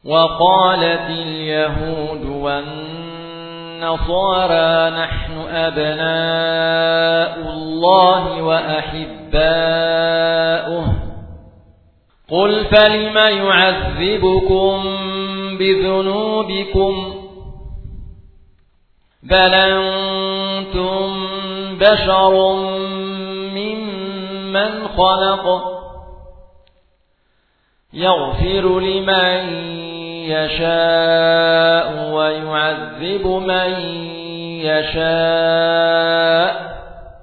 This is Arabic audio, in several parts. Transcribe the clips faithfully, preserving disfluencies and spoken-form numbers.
وقالت اليهود والنصارى نحن أبناء الله وأحباؤه قل فلم يعذبكم بذنوبكم بل أنتم بشر ممن خلق يغفر لمن يشاء ويعذب من يشاء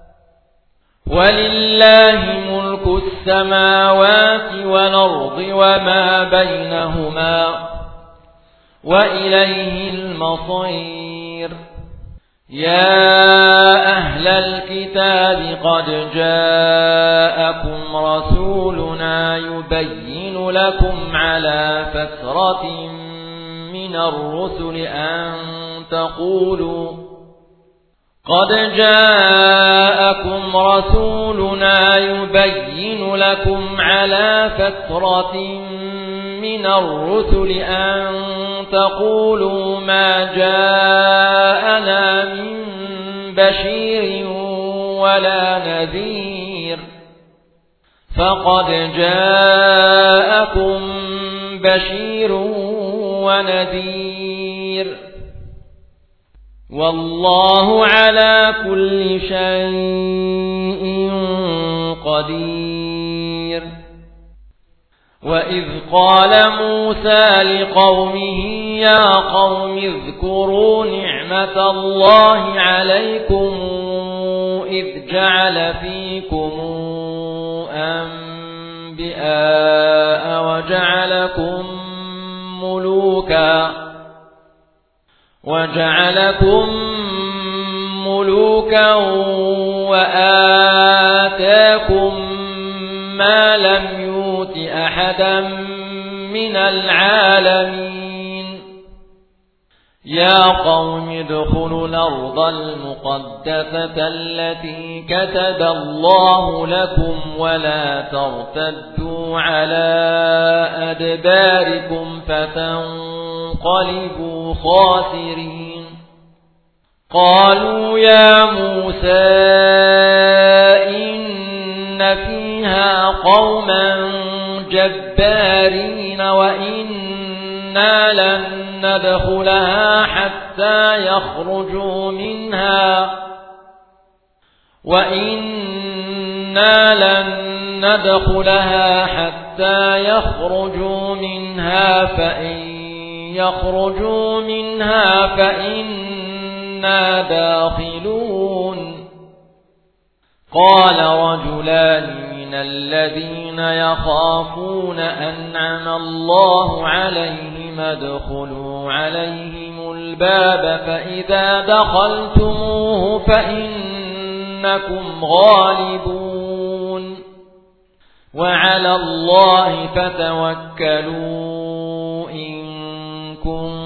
ولله ملك السماوات والأرض وما بينهما وإليه المصير يا أهل الكتاب قد جاءكم رسولنا يبين لكم على فترة من الرسل أن تقولوا قد جاءكم رسولنا يبين لكم على فترة من الرسل أن تقولوا ما جاءنا من بشير ولا نذير فقد جاءكم بشير ونذير والله على كل شيء قدير وإذ قال موسى لقومه يا قوم اذكروا نعمة الله عليكم إذ جعل فيكم أنبياء وجعلكم ملوكا وجعلكم ملوكا وآتاكم ما لم يؤت أحدا من العالمين يا قوم ادخلوا الأرض المقدسة التي كتب الله لكم ولا ترتدوا على أدباركم فتنقلبوا خاسرين قالوا يا موسى إن فيها قوما جبارين وإنا لن ندخلها حتى يخرجوا منها وإنا لن ندخلها حتى يخرجوا منها فإن يخرجوا منها فإنا داخلون قال رجلان من الذين يخافون أنعم الله عليهم ادخلوا عليهم الباب فإذا دخلتموه فإنكم غالبون وعلى الله فتوكلوا إن كنتم